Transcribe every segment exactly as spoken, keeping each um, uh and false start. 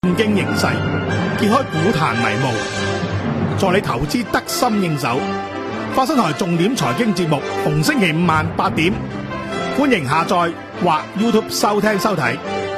經形勢，揭開股壇迷霧，助你投資得心應手。發新台重點財經節目，逢星期五晚八點，歡迎下載或 YouTube 收聽收睇。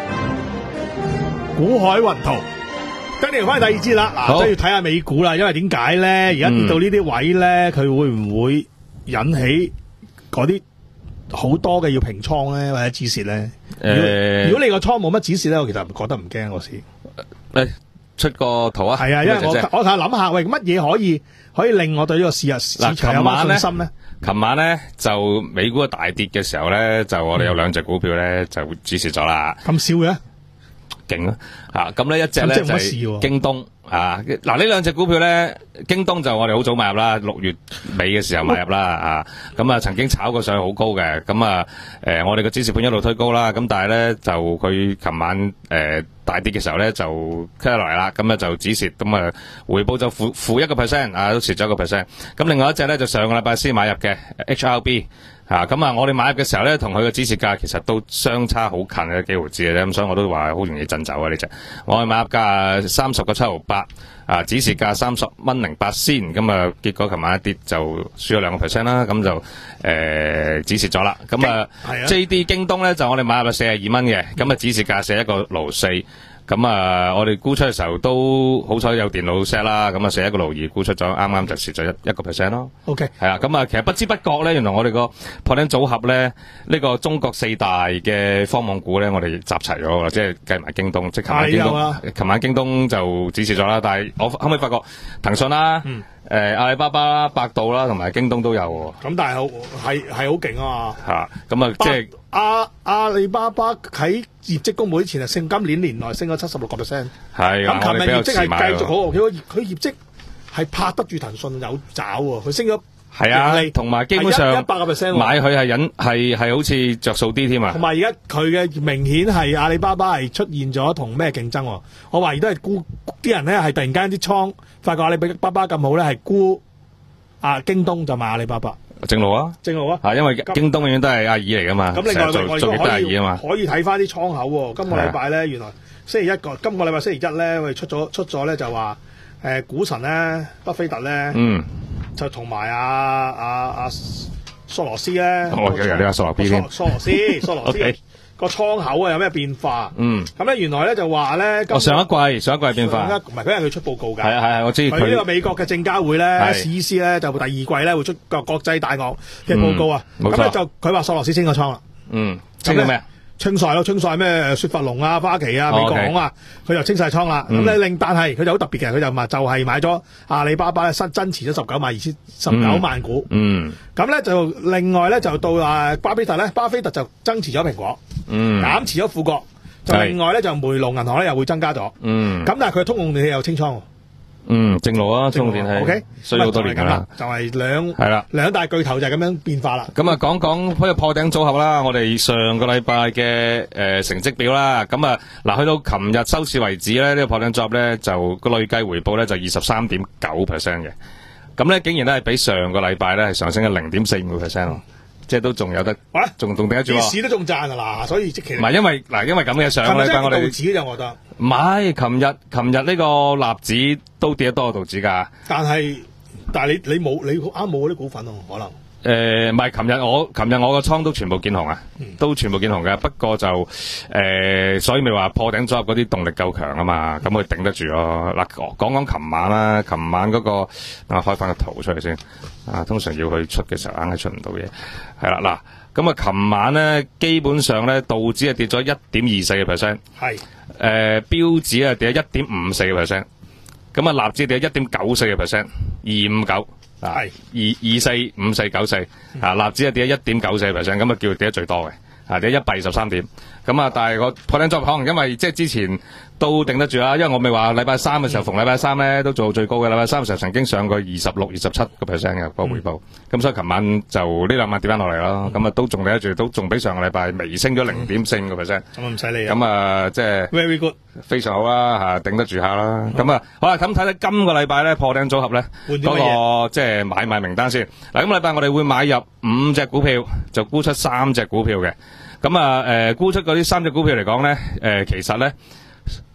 股海雲圖，跟住翻去第二節啦。嗱，都要睇下美股啦，因為點解咧？而家跌到呢啲位咧，佢、嗯、會唔會引起嗰啲好多嘅要平倉咧，或者止蝕咧？誒，如果你個倉冇乜止蝕咧，我其實覺得唔驚嗰時。 誒，出個圖啊！ 係啊，因為我我睇下諗下，喂，乜嘢可以可以令我對呢個市日市場有乜信心咧？ 琴晚咧就美股嘅大跌嘅時候咧，就我哋有兩隻股票咧就止蝕咗啦。 咁少嘅？ 勁啊！吓咁咧一隻咧就係京東啊！嗱呢兩隻股票咧，京東就我哋好早買入啦，六月尾嘅時候買入啦啊！咁啊曾經炒過上去好高嘅，咁啊誒我哋個止蝕盤一路推高啦，咁但係咧就佢琴晚誒。呃大跌嘅時候咧就 cut 落嚟啦，咁咧就止蝕，咁啊回報就負負一個 percent 啊，都蝕咗一個 percent。咁另外一隻咧就上個禮拜先買入嘅 H R B 吓，咁啊我哋買入嘅時候咧同佢嘅止蝕價其實都相差好近嘅幾毫子嘅啫，咁所以我都話好容易震走啊呢隻。我哋買入價三十個七毫八，啊止蝕價三十蚊零八仙，咁啊結果琴晚一跌就輸咗兩個 percent 啦，咁就誒止蝕咗啦。咁啊 J D 京東咧就我哋買入四十二蚊嘅，咁啊止蝕價四一個六四。咁啊，我哋沽出嘅時候都好彩有電腦 set 啦，咁啊，四一個六二沽出咗，啱啱就蝕咗一一個 percent 咯。OK， 係啦，咁啊，其實不知不覺咧，原來我哋個破頂組合咧，呢、這個中國四大嘅科網股咧，我哋集齊咗，即係計埋京東，即係琴晚京東，琴晚京東就止蝕咗啦。但係我後尾發覺騰訊啦，誒、嗯呃、阿里巴巴啦、百度啦，同埋京東都有喎。咁但係好係係好勁啊嘛。嚇，咁啊，即係。阿阿里巴巴喺業績公佈之前係升，今年年內升咗七十六個 percent。係咁，琴日業績係繼續好，佢佢業績係拍得住騰訊有爪喎，佢升咗係啊，同埋基本上一百個 percent 買佢係引係係好似着數啲添啊。 同埋而家佢嘅明顯係阿里巴巴係出現咗同咩競爭？我懷疑都係沽啲人咧係突然間啲倉發覺阿里巴巴咁好咧，係沽啊京東就買阿里巴巴。 正路啊， 正路啊， 啊，因為京東永遠都係阿二嚟噶嘛， 咁另外做做極都係阿二啊嘛， 可以睇翻啲倉口喎。今個禮拜咧，原來星期一個，今個禮拜星期一咧，我哋出咗出咗咧就話，誒、呃，股神咧，巴菲特咧，嗯，就同埋阿阿阿索羅斯咧， 我有啲阿索羅 B 添， 索羅斯，索羅斯。okay. 個倉口啊有咩變化？嗯，咁咧原來咧就話咧， 哦上一季上一季變化， 唔係嗰日佢出報告㗎。係啊係啊，我知佢呢個美國嘅證交會咧 ，C E C 咧就第二季咧會出個國際大鱷嘅報告啊。咁、嗯、咧就佢話索羅斯清個倉啦。嗯，清咗咩？清晒咯，清晒咩雪佛龍啊、花旗啊、美國行啊，佢、哦 okay. 就清晒倉啦。咁咧另但係佢就好特別嘅，佢就話就係買咗阿里巴巴咧新增持咗十九萬二千十九萬股。嗯，咁、嗯、咧就另外咧就到啊巴菲特咧，巴菲特就增持咗蘋果。嗯，減持咗富國，就另外咧就梅隆銀行咧又會增加咗。嗯，咁但係佢通用電器又清倉。 嗯，正路啊，通用電器。O K， 需要好多年噶啦， 就係兩係啦，兩大巨頭就係咁樣變化啦。咁啊，講講呢個破頂組合啦，我哋上個禮拜嘅誒成績表啦。咁啊，嗱，去到琴日收市為止咧，呢、這個破頂組合咧就個累計回報咧就二十三點九 percent 嘅。咁咧竟然咧係比上個禮拜咧係上升咗零點四五個 percent 咯。即係都仲有得，仲仲頂得住喎！市都仲賺啊嗱，所以即係唔係因為嗱，因為咁嘅上個禮拜我哋道指就我覺得唔係，琴日琴日呢個納指都跌得多過道指㗎。但係但係你你冇你啱冇嗰啲股份咯，可能誒唔係，琴日我琴日我個倉都全部見紅啊、嗯，都全部見紅嘅。不過就誒、呃，所以咪話破頂組合嗰啲動力夠強啊嘛，咁佢頂得住咯。嗱，講講琴晚啦，琴晚嗰、那個啊開翻個圖出嚟先。啊，通常要去出嘅時候，硬係出唔到嘢。係啦，嗱，咁啊，琴晚咧，基本上咧，道指係跌咗一點二四個 percent， 係，誒、呃，標指啊跌咗一點五四個 percent， 咁啊，納指跌咗一點九四個 percent， 二五九，係，二二四五四九四，啊，納指啊跌咗一點九四個 percent， 咁啊叫跌得最多嘅，啊，跌一百二十三點，咁啊，但係個破頂組合可能因為即係之前。都頂得住啦，因為我咪話禮拜三嘅時候，逢禮拜三咧都做到最高嘅。禮拜三嘅時候曾經上過二十六、二十七個 percent 嘅個回報，咁、嗯、所以琴晚就呢兩晚跌翻落嚟咯。咁、嗯、啊都仲頂得住，都仲比上個禮拜微升咗零點四五個 percent。咁唔使理啊。咁啊即係 very good，非常好啦嚇，頂得住下啦。咁、嗯、啊好啦，咁睇睇今個禮拜咧破頂組合咧嗰、那個即係買賣名單先。嗱，今個禮拜我哋會買入五隻股票，就沽出三隻股票嘅。咁啊誒沽出嗰啲三隻股票嚟講咧，誒、呃、其實咧。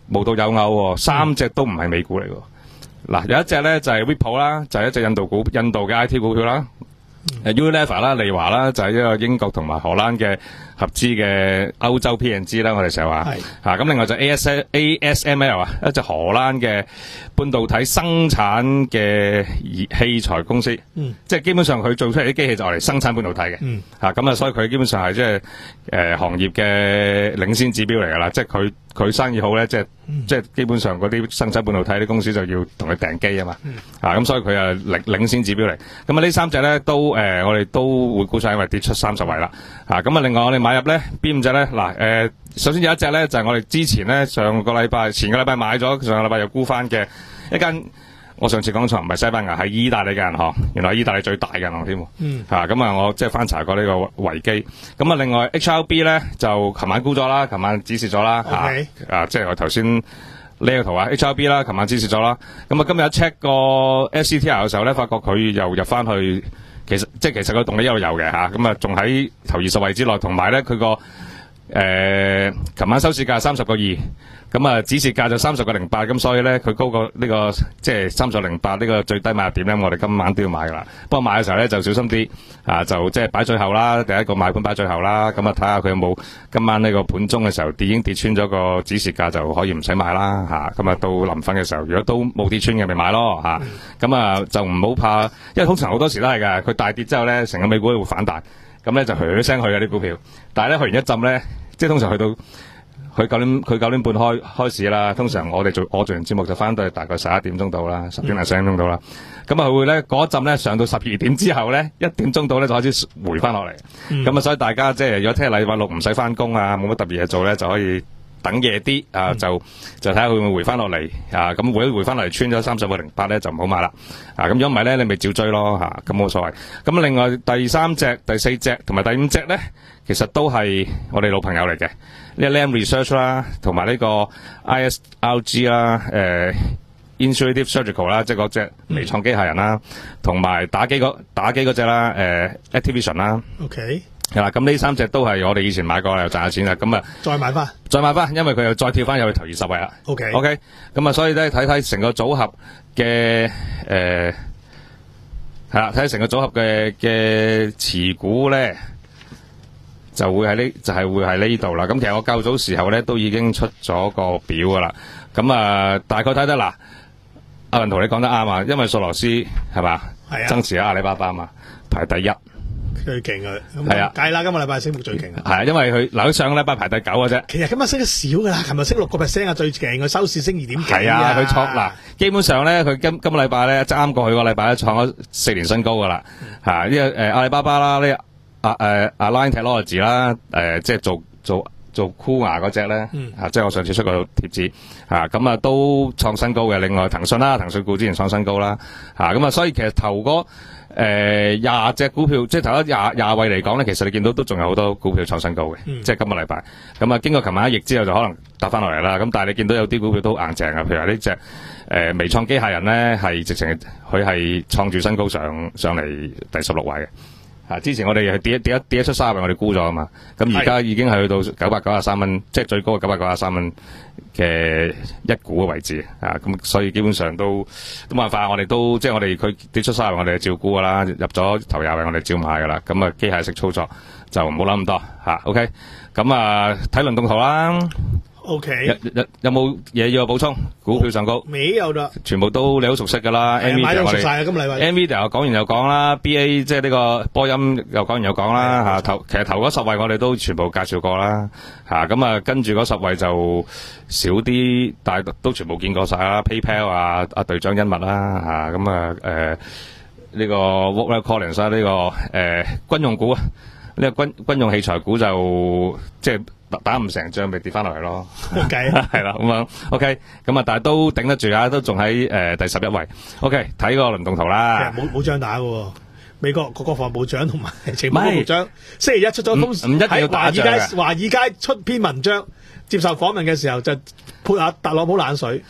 無獨有偶，三隻都唔係美股嚟喎。嗱，有一隻咧就係 Ripple 啦，就係一隻印度股、印度嘅 I T 股票啦。誒 Unilever 啦、利華啦，就係一個英國同埋荷蘭嘅合資嘅歐洲 P and G 啦，我哋成日話嚇。咁另外就 A S A S M L 啊，一隻荷蘭嘅半導體生產嘅器材公司，嗯、即係基本上佢做出嚟啲機器就嚟生產半導體嘅嚇。咁、嗯、啊，所以佢基本上係即係誒行業嘅領先指標嚟㗎啦。即係佢佢生意好咧，即係、嗯、即係基本上嗰啲生產半導體啲公司就要同佢訂機啊嘛。嗯、啊，咁所以佢係領領先指標嚟。咁啊，呢三隻咧都誒、呃，我哋都會估晒，因為跌出三十位啦。啊，咁啊，另外我哋買入咧邊五隻咧？嗱，誒，首先有一隻咧就係、是、我哋之前咧上個禮拜、前個禮拜買咗，上個禮拜又沽翻嘅一間。我上次講錯唔係西班牙，係意大利嘅銀行，原來係意大利最大嘅銀行添。嗯。嚇，咁啊，我即係翻查過呢個維基。咁啊，另外 H R B 咧就琴晚沽咗啦，琴晚指示咗啦。 OK。 啊，即係我頭先呢個圖啊 ，H R B 啦，琴晚指示咗啦。咁啊，今日 check 個 S C T R 嘅時候咧，發覺佢又入翻去，其實即係其實個動力一路有嘅嚇。咁啊，仲喺頭二十位之內，同埋咧佢個誒琴晚收市價三十個二。咁啊，指示價就三十個零八，咁所以咧，佢高過呢個即係三十零八呢個最低買入點咧，我哋今晚都要買噶啦。不過買嘅時候咧，就小心啲啊，就即係擺最後啦，第一個買盤擺最後啦。咁啊，睇下佢有冇今晚呢個盤中嘅時候跌已經跌穿咗個指示價，就可以唔使買啦嚇。咁啊，到臨瞓嘅時候，如果都冇跌穿嘅，咪買咯嚇。咁啊，就唔好怕，因為通常好多時都係㗎，佢大跌之後咧，成個美股會反彈，咁咧就噓聲去嘅啲股票。但係咧去完一浸咧，即係通常去到。佢九點佢九點半開開始啦，通常我哋做我做完節目就翻到去大概十一點鐘到啦，十點零十點鐘到啦。咁啊佢會咧嗰一陣咧上到十二點之後咧，一點鐘到咧就開始回翻落嚟。咁啊、嗯，所以大家即係如果聽日禮拜六唔使翻工啊，冇乜特別嘢做咧，就可以等夜啲啊，就就睇下佢會唔會回翻落嚟啊。咁回一回翻落嚟穿咗三十個零八咧，就唔好買啦。啊，咁如果唔係咧，你咪照追咯嚇，咁冇所謂。咁另外第三隻、第四隻同埋第五隻咧，其實都係我哋老朋友嚟嘅。呢個 Lam Research 啦，同埋呢個 I S R G 啦，誒、呃、Intuitive Surgical 啦，即係嗰隻微創機械人啦，同埋打機嗰打機嗰隻啦，誒、呃、Activision 啦。 OK。 係啦，咁呢三隻都係我哋以前買過又賺咗錢啦，咁啊， 再買翻， 再買翻，因為佢又再跳翻入去頭二十位啦。 OK。 OK。咁啊，所以咧睇睇成個組合嘅誒係啦，睇睇成個組合嘅嘅持股咧。就會喺呢，就係、是、會喺呢度啦。咁其實我較早時候咧都已經出咗個表噶啦。咁啊，大概睇得嗱，阿文同你講得啱啊，因為索羅斯係嘛， 係啊， 增持阿里巴巴嘛，排第一， 最勁啊。 係啊， 計啦，今個禮拜升幅最勁啊。 係啊，因為佢嗱，佢上個禮拜排第九嘅啫。 其實今日升得少噶啦，琴日升六個 percent 啊，最勁佢收市升二點幾。 係啊，佢創嗱，基本上咧，佢今今個禮拜咧，即啱過去個禮拜咧，創咗四年新高噶啦。嚇、嗯，呢個誒阿里巴巴啦，呢。啊誒，Align Technology 啦，誒即係做做做箍牙嗰隻咧，嗯、啊即係我上次出個貼紙，啊咁啊都創新高嘅。另外騰訊啦，騰訊股之前創新高啦，啊咁啊，所以其實頭嗰誒廿隻股票，即係頭嗰廿廿位嚟講咧，其實你見到都仲有好多股票創新高嘅，嗯、即係今個禮拜。咁啊，經過琴晚一役之後，就可能搭翻落嚟啦。咁但係你見到有啲股票都硬淨啊，譬如話呢隻誒微創機械人咧，係直情佢係創住新高上上嚟第十六位嘅。啊！之前我哋係跌一跌一跌一出三位，我哋沽咗啊嘛。咁而家已經係去到九百九十三蚊，即係最高嘅九百九十三蚊嘅一股嘅位置啊。咁所以基本上都都冇辦法，我哋都即係我哋佢跌出三位，我哋照沽噶啦。入咗頭廿位，我哋照買噶啦。咁啊，機械式操作就唔好諗咁多嚇。OK，咁啊睇輪動圖啦。 O K， 有有有冇嘢要補充？股票上高未有啦，全部都你好熟悉噶啦。 Nvidia 買咗熟晒啊，今禮拜。 Nvidia 又講完又講啦 ，B A 即係呢個波音又講完又講啦吓。頭其實頭嗰十位我哋都全部介紹過啦吓，咁啊跟住嗰十位就少啲，但係都全部見過晒啦。PayPal 啊，阿隊長恩物啦吓，咁啊誒呢個 Walker Collins 啊，呢個誒軍用股啊，呢個軍軍用器材股就即係。打唔成仗咪跌翻落嚟咯， 計係啦咁樣 ，OK，咁啊，但係都頂得住啊，都仲喺誒第十一位。OK，睇個輪動圖啦。 冇冇仗打嘅，美國個國防部長同埋情報部長星期一出咗封唔一定要打仗嘅。 喺華爾街出篇文章，接受訪問嘅時候就潑下特朗普冷水，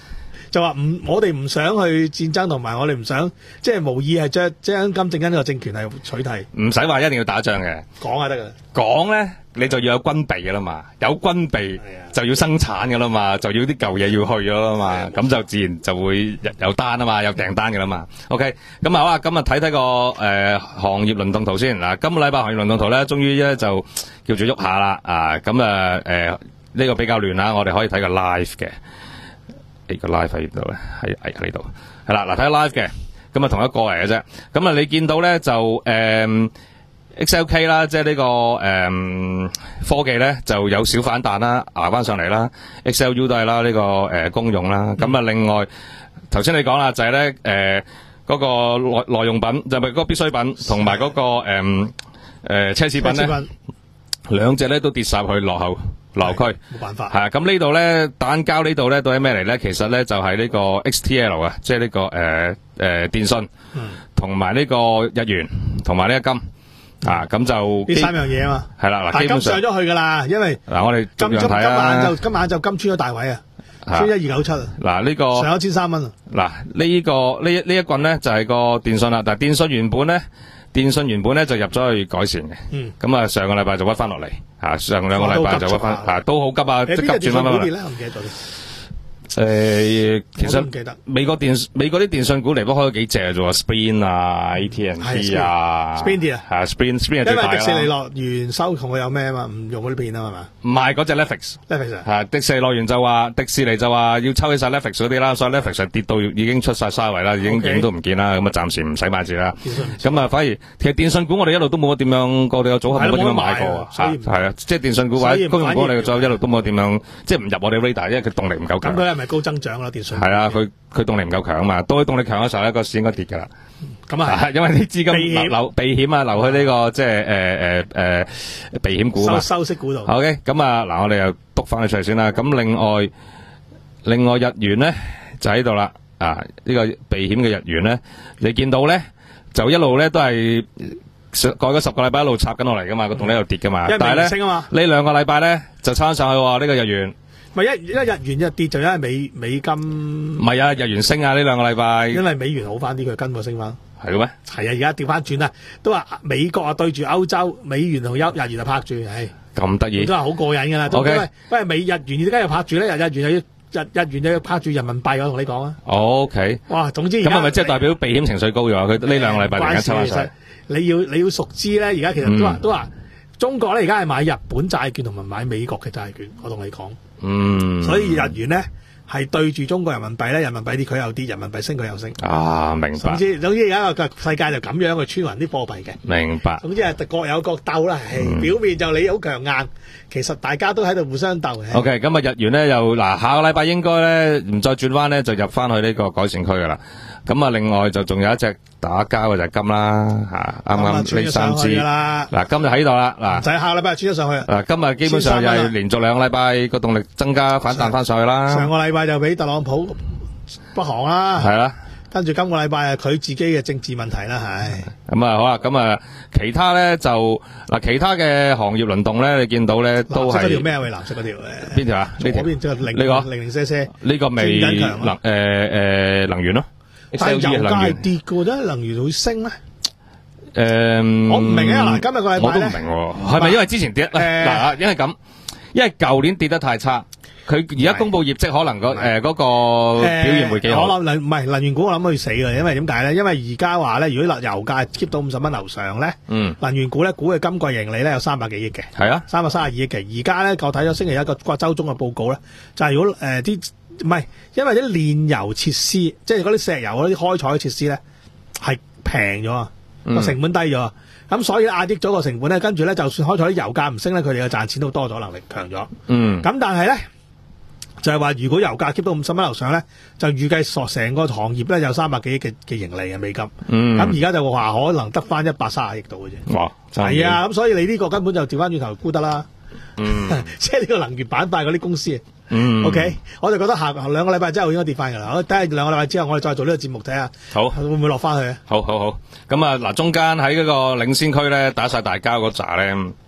就話唔，我哋唔想去戰爭，同埋我哋唔想即係無意係將將金正恩個政權係取替。 唔使話一定要打仗嘅， 講下得噶。 講咧，你就要有軍備噶啦嘛，有軍備就要生產噶啦嘛，就要啲舊嘢要去噶啦嘛，咁就自然就會有單啊嘛，有訂單噶啦嘛。OK，咁啊好啊，咁啊睇睇個誒行業輪動圖先嗱，今個禮拜行業輪動圖咧，終於咧就叫做喐下啦啊，咁啊誒呢個比較亂啦，我哋可以睇個 live 嘅。呢個 live 喺度咧，喺喺呢度係啦。嗱，睇下 live 嘅，咁啊同一個嚟嘅啫。咁啊，你見到咧就誒、嗯、X L K 啦，即係呢個誒、嗯、科技咧就有小反彈啦，捱翻上嚟啦。X L U 都係啦，呢、這個誒、呃、公用啦。咁啊、嗯，另外頭先你講啦，就係咧誒嗰個耐耐用品，就係咪嗰個必需品，同埋嗰個誒誒、嗯呃、奢侈品咧，兩隻咧都跌晒去落後。流區冇辦法， 係啊！咁呢度咧，蛋膠呢度咧，到底咩嚟咧？其實咧就係、是、呢個 X T L 啊，即係呢個誒誒、呃呃、電信，同埋呢個日元，同埋呢個金、嗯、啊！咁就呢三樣嘢啊嘛，係啦嗱，基本上金上咗去噶啦，因為嗱我哋今今今晚就今晚就金穿咗大位啊，穿一二九七啊！ 嗱呢個上一千三蚊啊！ 嗱呢個呢呢一棍咧就係、是、個電信啦，但係電信原本咧。電信原本咧就入咗去改善嘅，咁、嗯、啊上個禮拜就屈翻落嚟，吓上兩個禮拜就屈翻，吓都好急啊，即急轉翻翻嚟。我唔記得咗。誒、呃，其實美國電美國啲電信股離不開幾隻啫喎 ，Sprint 啊 ，A T and T 啊 ，Sprint 啊， 係 Sprint Sprint 係最大啦。因為迪士尼樂園收同佢有咩啊嘛，唔用嗰啲片啊嘛。 唔係嗰隻 Netflix，Netflix 係迪士尼樂園就話迪士尼就話要抽起晒 Netflix 嗰啲啦，所以 Netflix 跌到已經出晒沙位啦，已經影都唔見啦，咁啊暫時唔使買住啦。咁啊反而其實電信股我哋一路都冇乜點樣，我哋個組合冇乜點樣買過，係啊，即係電信股或者公用股我哋個組合一路都冇點樣，即係唔入我哋 radar，因為佢動力唔夠強。 咁佢係咪高增長啦？ 係啊，佢佢動力唔夠強啊嘛，當佢動力強嘅時候咧，個市應該跌噶啦。 咁啊， 因為啲資金流流避險啊，流去呢、這個即係誒誒誒避險股嘛。 收收息股度。 OK，咁啊嗱，我哋又督翻佢出嚟先啦。咁另外另外日元咧就喺度啦。啊，呢、這個避險嘅日元咧，你見到咧就一路咧都係過咗十個禮拜一路插緊落嚟噶嘛，個動力又跌噶嘛。但係咧呢兩個禮拜咧就撐上去喎，呢、這個日元。 咪一一日元一跌就因為美美金唔係啊，日元升啊呢兩個禮拜， 因為美元好翻啲，佢跟過升翻。 係嘅咩？ 係啊，而家調翻轉啦，都話美國啊對住歐洲，美元同歐日元就拍住，唉， 咁得意， 都係好過癮噶啦。OK，不過美日元而家又拍住咧，日日元又要日日元又要拍住人民幣，我同你講啊。 OK， 哇，總之咁係咪即係代表避險情緒高咗？佢呢兩個禮拜突然間抽翻上， 你要你要熟知咧，而家其實都話、嗯、都話中國咧，而家係買日本債券同埋買美國嘅債券，我同你講。 嗯， 所以日元咧係對住中國人民幣咧，人民幣跌佢又跌，人民幣升佢又升。 啊，明白。 總之總之而家個世界就咁樣去穿勻啲貨幣嘅。 明白。總之係各有各鬥啦、嗯，表面就你好強硬，其實大家都喺度互相鬥。 OK，咁啊日元咧又嗱下個禮拜應該咧唔再轉彎咧就入翻去呢個改善區噶啦。咁啊另外就仲有一隻打交嘅就係金啦，吓啱啱呢三支。嗱金就喺度啦，嗱就係下個禮拜穿咗上去。 嗱今日基本上又係連續兩個禮拜個動力增加反彈翻上去啦。 上個禮拜就俾特朗普北韓啦， 係啦， 跟住今個禮拜係佢自己嘅政治問題啦，係。 咁啊好啦，咁啊其他咧就嗱其他嘅行業輪動咧，你見到咧都係。藍色嗰條咩？喂，藍色嗰條誒。邊條啊？呢條。嗰邊即係零呢個零零舍舍。呢個未能誒誒能源咯。但係油價係跌嘅，真係能源會升咧？誒，我唔明啊！嗱，今日個禮拜咧，我都唔明喎，係咪因為之前跌咧？嗱，因為咁，因為舊年跌得太差，佢而家公布業績可能個誒嗰個表現會幾好。我諗能唔係能源股，我諗佢死嘅，因為點解咧？因為而家話咧，如果油價 keep 到五十蚊樓上咧，嗯，能源股咧估嘅今季盈利咧有三百幾億嘅，係啊，三百三十二億嘅。而家咧我睇咗星期一個個週中嘅報告咧，就係如果誒啲。唔係，因為啲煉油設施，即係嗰啲石油嗰啲開採嘅設施咧，係平咗啊，個、嗯、成本低咗，咁所以壓抑咗個成本咧，跟住咧就算開採啲油價唔升咧，佢哋嘅賺錢都多咗，能力強咗。嗯，咁但係咧就係、是、話，如果油價 keep 到五十蚊樓上咧，就預計索成個行業咧有三百幾億嘅嘅盈利嘅美金。嗯，咁而家就話可能得翻一百三十億度嘅啫。哇，係啊，咁所以你呢個根本就調翻轉頭沽得啦。嗯，即係呢個能源板塊嗰啲公司。嗯 ，OK，我就覺得下兩個禮拜之後應該跌翻噶啦。我等下兩個禮拜之後，我哋再做呢個節目睇下，好會唔會落翻去？好好好，咁啊嗱，中間喺嗰個領先區咧打晒大交嗰扎咧，咁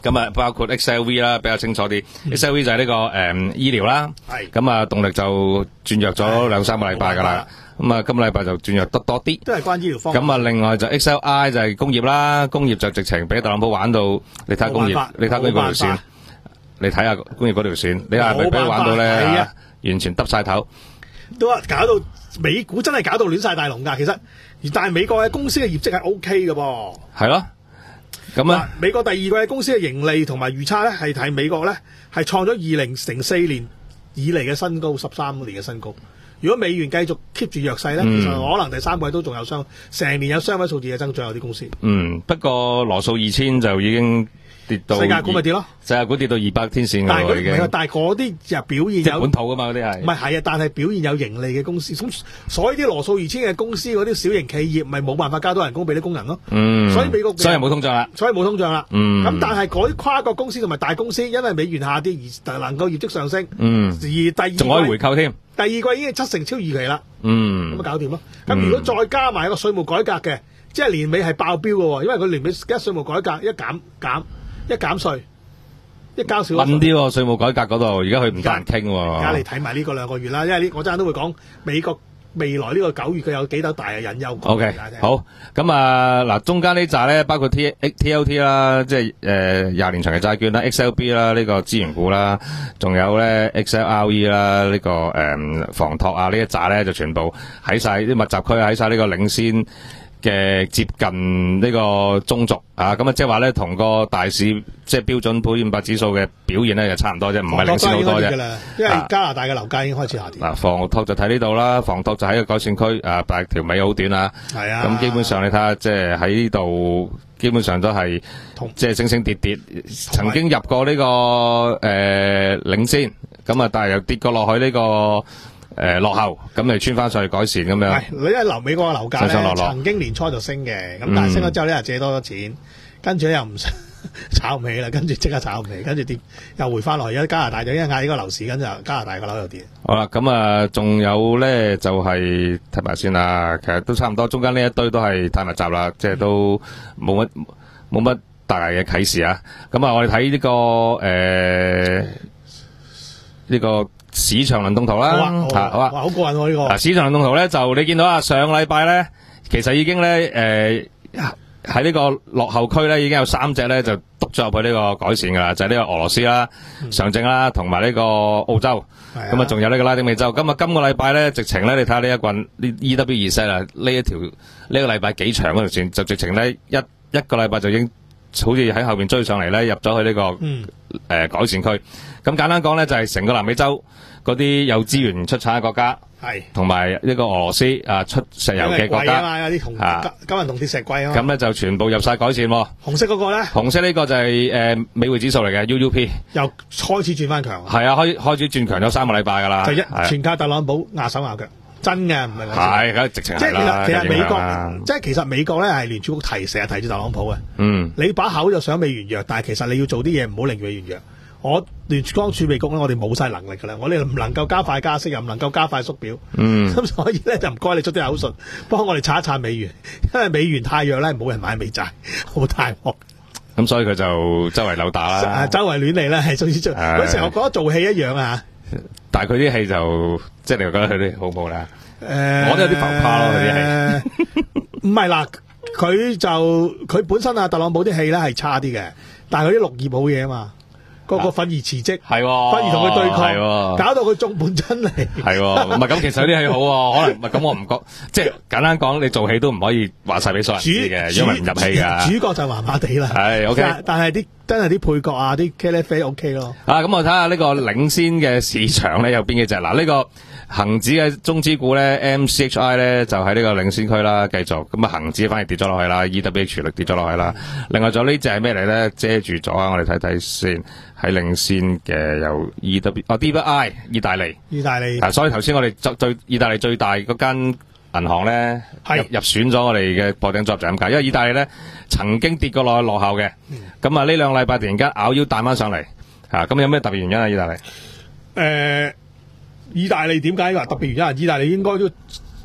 咁啊，包括 X L V 啦，比較清楚啲。嗯、X L V 就係呢、這個誒、嗯、醫療啦，咁啊動力就轉弱咗兩三個禮拜噶啦。咁啊，今個禮拜就轉弱得多啲， 都係關醫療方面。 咁啊，另外就 X L I 就係工業啦，工業就直情俾特朗普玩到，你睇工業，你睇工業嗰條線，你睇下工業嗰條線，你係咪俾佢玩到咧？完全耷晒頭， 都話搞到美股真係搞到亂晒大龍㗎。其實，但係美國嘅公司嘅業績係 O K 嘅噃。 係咯，咁啊， 美國第二季嘅公司嘅盈利同埋預測咧，係睇美國咧係創咗二零零四年以嚟嘅新高，十三年嘅新高。如果美元繼續 keep 住弱勢咧，嗯、其實可能第三季都仲有雙，成年有雙位數字嘅增長，有啲公司。嗯， 不過羅素二千就已經跌到世界股咪跌咯， 世界股跌到二百天線㗎喎已經。 但係嗰啲就表現有即係本土㗎嘛，嗰啲係。 唔係係啊，但係表現有盈利嘅公司，咁所以啲羅素二千嘅公司嗰啲小型企業咪冇辦法加多人工俾啲工人咯。嗯，所以美國所以冇通脹啦， 所以冇通脹啦。 嗯， 咁但係嗰啲跨國公司同埋大公司，因為美元下跌而能夠業績上升。嗯，而第二仲可以回購添。 第二季已經係七成超預期啦， 嗯， 咁咪搞掂咯。咁、嗯、如果再加埋一個稅務改革嘅，即係年尾係爆標嘅喎，因為佢年尾一稅務改革一減減一減稅，一交少。 問啲喎稅務改革嗰度，而家佢唔得人傾喎。 而家你睇埋呢個兩個月啦，因為呢我陣間都會講美國未來呢個九月佢有幾多大嘅隱憂。 O K，好，咁啊嗱，中間呢紮咧包括 T T L T 啦，即係誒廿年長嘅債券啦 ，X L B 啦呢個資源股啦，仲有咧 X L R E 啦呢個誒房託啊呢一紮咧就全部喺晒啲密集區喺晒呢個領先嘅接近呢個中軸啊，咁啊即係話咧同個大市即係標準普爾五百指數嘅表現咧就差唔多啫，唔係領先好多啫。 因為加拿大嘅樓價已經開始下跌。嗱， 房託就睇呢度啦，房託就喺個改善區啊，但係條尾好短啊。係啊。咁基本上你睇下，即係喺呢度基本上都係即係升升跌跌，曾經入過呢、這個誒、呃、領先，咁啊但係又跌過落去呢、這個。誒、呃，落後咁咪穿翻上去改善咁樣。係， 你因為樓美國嘅樓價咧，落落曾經年初就升嘅，咁、嗯、但係升咗之後咧又借多咗錢，跟住咧又唔炒唔起啦，跟住即刻炒唔起，跟住跌又回翻落去。而家加拿大就因為嗌呢個樓市，跟住加拿大個樓又跌。 好啦，咁啊，仲有咧就係睇埋先啦，其實都差唔多，中間呢一堆都係太密集啦，即係都冇乜冇乜大嘅啟示啊。咁啊，我哋睇呢個誒呢、呃這個。市場輪動圖啦， 好啊，好啊，好過癮喎呢個。 嗱，市場輪動圖咧就你見到啊，上個禮拜咧，其實已經咧誒喺呢個落後區咧，已經有三隻咧就篤咗入去呢個改善噶啦，就係、是、呢個俄羅斯啦、嗯、上證啦，同埋呢個澳洲，咁啊仲有呢個拉丁美洲。咁啊今個禮拜咧，直情咧你睇下呢一棍呢 E W 二 set 啊，呢一條呢、這個禮拜幾長嗰條線，就直情咧一一個禮拜就已經好似喺後邊追上嚟咧，入咗去呢、這個誒、嗯呃、改善區。咁簡單講咧，就係、是、成個南美洲嗰啲有資源出產嘅國家，係同埋呢個俄羅斯啊出石油嘅國家， 啊、有啲銅金金銀銅鐵石貴啊嘛。咁咧就全部入晒改善。 紅色嗰個咧？紅色呢個就係、是、誒、呃、美匯指數嚟嘅 U U P， 又開始轉翻強。 係啊，開開始轉強咗三個禮拜噶啦。 就一全靠特朗普壓手壓腳，真嘅唔係講笑。 係，梗係直情係啦。 即係其實美國，即係其實美國咧係聯儲局提成日提住特朗普嘅。嗯，你把口就想美元弱，但係其實你要做啲嘢唔好令美元弱。我聯邦儲備局咧，我哋冇晒能力噶啦，我哋唔能夠加快加息，又唔能夠加快縮表。嗯，咁所以咧就唔該你出啲口術，幫我哋撐一撐美元，因為美元太弱咧，冇人買美債，好大鑊。 咁所以佢就周圍扭打啦， 周圍亂嚟啦，係總之做。嗰時我覺得做戲一樣啊， 但係佢啲戲就即係你又覺得佢啲好唔好咧？誒、呃，我都有啲浮誇咯，佢啲戲。 唔係啦，佢就佢本身啊，特朗普啲戲咧係差啲嘅，但係佢啲綠葉好嘢啊嘛。個個反而辭職，係、哦，反而同佢對抗，哦、搞到佢眾叛親離。係， 唔係咁，其實有啲戲好、哦，可能唔係咁，我唔覺，即係簡單講，你做戲都唔可以話晒俾所有人知嘅，因為唔入戲噶。 主角就麻麻地啦。係 ，OK，但係啲真係啲配角啊，啲茄喱啡 OK 咯。 啊，咁我睇下呢個領先嘅市場咧有邊幾隻？嗱，呢個恒指嘅中資股咧 ，M C H I 咧就喺呢個領先區啦，繼續咁啊，恒指反而跌咗落去啦 ，E W H 力跌咗落去啦。另外仲有呢隻係咩嚟咧？遮住咗啊！我哋睇睇先。喺領先嘅有 E W 啊 D B I 意大利， 意大利啊，所以頭先我哋最最意大利最大嗰間銀行咧入入選咗我哋嘅破頂組合就咁解，因為意大利咧曾經跌過落去落後嘅，咁啊呢兩個禮拜突然間咬腰彈翻上嚟，吓咁有咩特別原因啊？意大利誒，意大利點解話特別原因啊？意大利應該都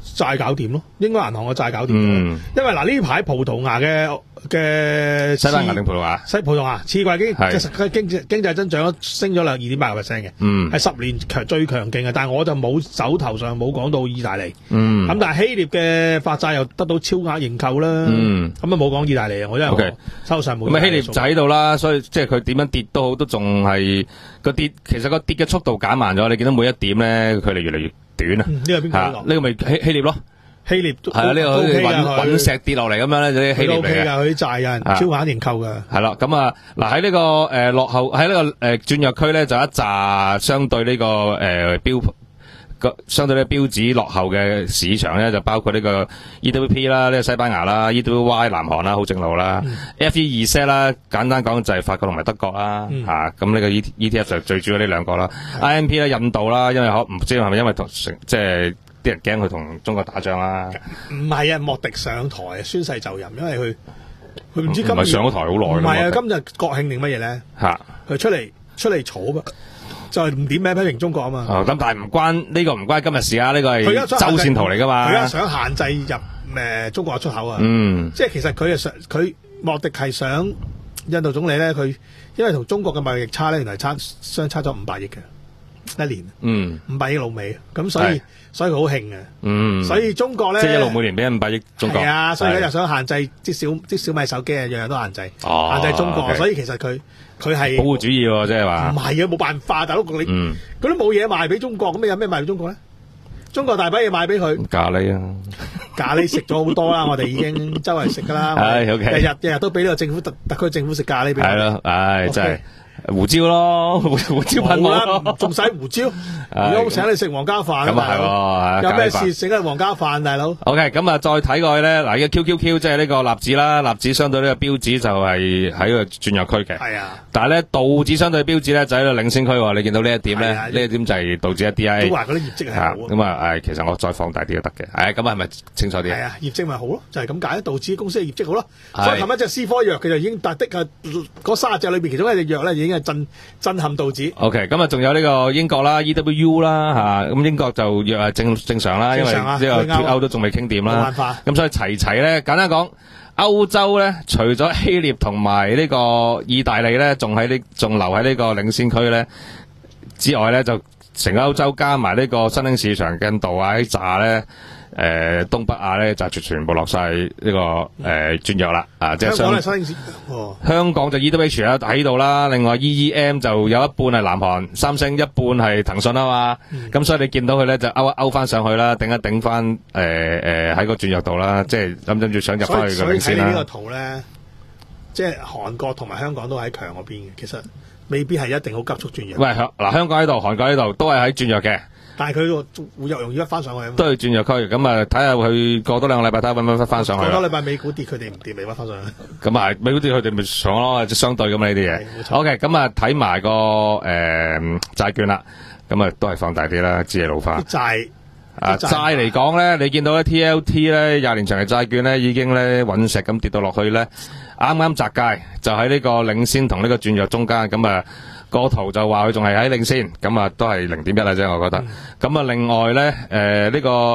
債搞掂咯，英國銀行嘅債搞掂。 嗯， 因為嗱呢排葡萄牙嘅嘅西班牙定葡萄牙？ 西葡萄牙次季經即係經濟經濟增長升咗兩二點八個 percent 嘅， 嗯， 係十年強最強勁嘅。但係我就冇手頭上冇講到意大利， 嗯， 咁但係希臘嘅發債又得到超額認購啦， 嗯， 咁啊冇講意大利啊，我因為我手頭上冇。 咁啊希臘就喺度啦，所以即係佢點樣跌都好，都仲係個跌，其實個跌嘅速度減慢咗。你見到每一點咧，距離越嚟越短啊。 呢個邊個？ 呢個咪希希臘咯。 希臘係啊，呢個好似隕隕石跌落嚟咁樣咧，啲希臘嚟嘅。O K 噶， 佢啲債有人超額認購噶。 係啦，咁啊，嗱喺呢個誒落後喺呢個誒轉弱區咧，就一紮相對呢個誒標個相對呢標指落後嘅市場咧，就包括呢個 E W P 啦，呢個西班牙啦 ，E W Y 南韓啦，好正路啦 ，F E 二 set 啦，簡單講就係法國同埋德國啦，吓咁呢個 E E T F 就最主要呢兩個啦 ，I M P 咧印度啦，因為可唔知係咪因為同即係。啲人驚佢同中國打仗啦， 唔係啊！莫迪上台宣誓就任，因為佢佢唔知今日唔係上咗台好耐。 唔係啊！今日國慶定乜嘢咧？嚇！佢出嚟出嚟吵㗎，就係唔點名批評中國啊嘛。 哦，咁但係唔關呢個唔關今日事啊！呢個係周線圖嚟㗎嘛。 佢而家想限制入誒中國嘅出口啊。嗯，即係其實佢係想佢莫迪係想印度總理咧，佢因為同中國嘅貿易差咧，原來差相差咗五百億嘅。一年，嗯，五百億老美，咁所以所以佢好興嘅，嗯，所以中國咧， 即係一路每年俾五百億中國， 係啊，所以佢又想限制啲小啲小米手機啊，樣樣都限制，哦、限制中國， okay. 所以其實佢佢係保護主義喎，即係話， 唔係啊，冇辦法，大佬你，嗯，佢都冇嘢賣俾中國，咁你有咩賣俾中國咧？中國大把嘢賣俾佢， 咖喱啊， 咖喱食咗好多啦，我哋已經周圍食噶啦， 係 OK， 日日日日都俾呢個政府特特區政府食咖喱俾我， 係咯，唉，真係。胡椒咯，胡椒噴霧咯， 仲使胡椒？如果請你食皇家飯， 咁啊係， 有咩事食緊皇家飯，大佬 ？OK，咁啊再睇過去咧，嗱，呢個 Q Q Q 即係呢個納指啦，納指相對呢個標指就係喺個轉弱區嘅。係啊，但係咧道指相對標指咧就喺度領先區喎。你見到呢一點咧，呢一點就係道指一 D I。 都話嗰啲業績係好。 咁啊，誒，其實我再放大啲都得嘅。誒，咁啊，係咪清楚啲？ 係啊，業績咪好咯，就係咁解。道指公司嘅業績好咯，所以琴日隻思科藥佢就已經達的啊，嗰三十隻裏邊其中一隻藥咧已經係震震撼道指。 OK，咁啊，仲有呢個英國啦 ，E W U 啦嚇，咁英國就藥係正正常啦，因為呢個脫歐都仲未傾掂啦。冇辦法。咁所以齊齊咧，簡單講，歐洲咧，除咗希臘同埋呢個意大利咧，仲喺呢仲留喺呢個領先區咧之外咧，就成個歐洲加埋呢個新興市場印度啊啲炸咧。誒、呃，東北亞咧就全部落晒呢個誒轉弱啦，啊，即係香港係新哦，香港就 E W H 喺度啦，另外 E E M 就有一半係南韓三星，一半係騰訊啊嘛，咁、嗯、所以你見到佢咧就勾一勾翻上去啦，頂一頂翻誒誒喺個轉弱度啦，即係諗諗住想入翻去嘅領先啦。 所以睇你呢個圖咧，即係韓國同埋香港都喺強嗰邊嘅，其實未必係一定好急速轉弱。 喂，嗱，香港喺度，韓國喺度，都係喺轉弱嘅。 但係佢會又容易一翻上去， 都係轉弱區，咁啊睇下佢過多兩個禮拜睇下搵唔搵翻上去。 過多禮拜美股跌，佢哋唔跌，咪搵翻上去。 咁啊，美股跌佢哋咪上咯，即係相對咁啊呢啲嘢。OK，咁啊睇埋個誒債券啦，咁啊都係放大啲啦，知嘢老化。 債啊債嚟講咧，你見到咧 T L T 咧廿年長嘅債券咧已經咧隕石咁跌到落去咧，啱啱窄界就喺呢個領先同呢個轉弱中間，咁啊。個圖就話佢仲係喺領先，咁啊都係零點一啦啫，我覺得。咁、嗯、啊，另外咧，誒、呃、呢、這個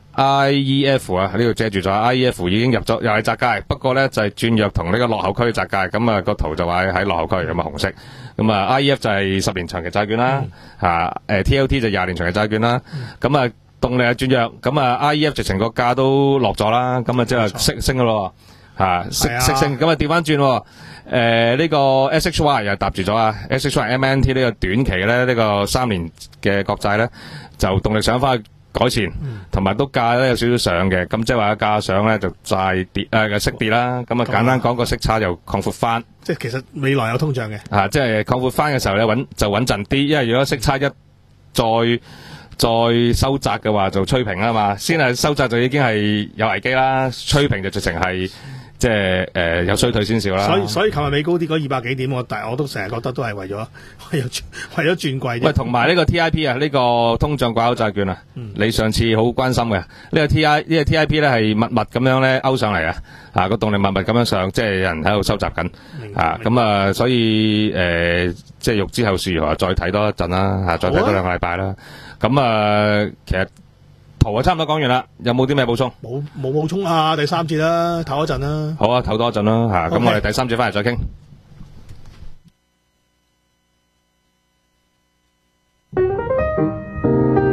I E F 啊，呢度遮住咗 I E F 已經入咗，又係窄界，不過咧就係、是、轉弱同呢個落後區窄界。咁啊個圖就話喺落後區，咁啊紅色。咁啊 I E F 就係十年長期債券啦，吓、嗯，誒、啊、T L T 就廿年長期債券啦。咁、嗯、啊動力係轉弱，咁啊 I E F 直情個價都落咗啦，咁啊即係升升噶咯，吓升升升，咁啊調翻轉。誒、呃，呢、這個 S H Y 又搭住咗啊 ，S H Y M N T 呢個短期咧，呢、這個三年嘅國債咧，就動力上翻去改善，同、嗯、埋都價咧有少少上嘅，咁即係話價上咧就債跌誒嘅息跌啦，咁啊簡單講個息差又擴闊翻， 即係其實未來有通脹嘅， 啊，即係擴闊翻嘅時候咧穩就穩陣啲，因為如果息差一再再收窄嘅話就吹平啊嘛，先係收窄就已經係有危機啦，吹平就直情係。即係誒、呃、有衰退先少啦， 所以所以琴日美高跌嗰二百幾點，我但係我都成日覺得都係為咗為咗為咗轉貴。 喂，同埋呢個 T I P 啊，呢、這個通脹掛鈎債券啊、嗯，你上次好關心嘅呢、這個 T I 呢個 T I P 咧係密密咁樣咧勾上嚟啊，啊個動力密密咁樣上，即係有人喺度收集緊啊，咁啊所以誒、呃、即係欲知後事如何，再睇多一陣啦，吓再睇多兩個禮拜啦。咁啊，啊其實。 圖啊，差唔多講完啦。有冇啲咩補充？ 冇冇補充啊！第三節啦，唞一陣啦。 好啊，唞多一陣啦吓。咁、okay. 我哋第三節翻嚟再傾。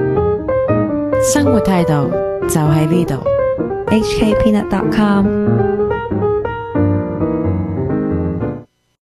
生活態度就喺呢度。H K Peanut dot com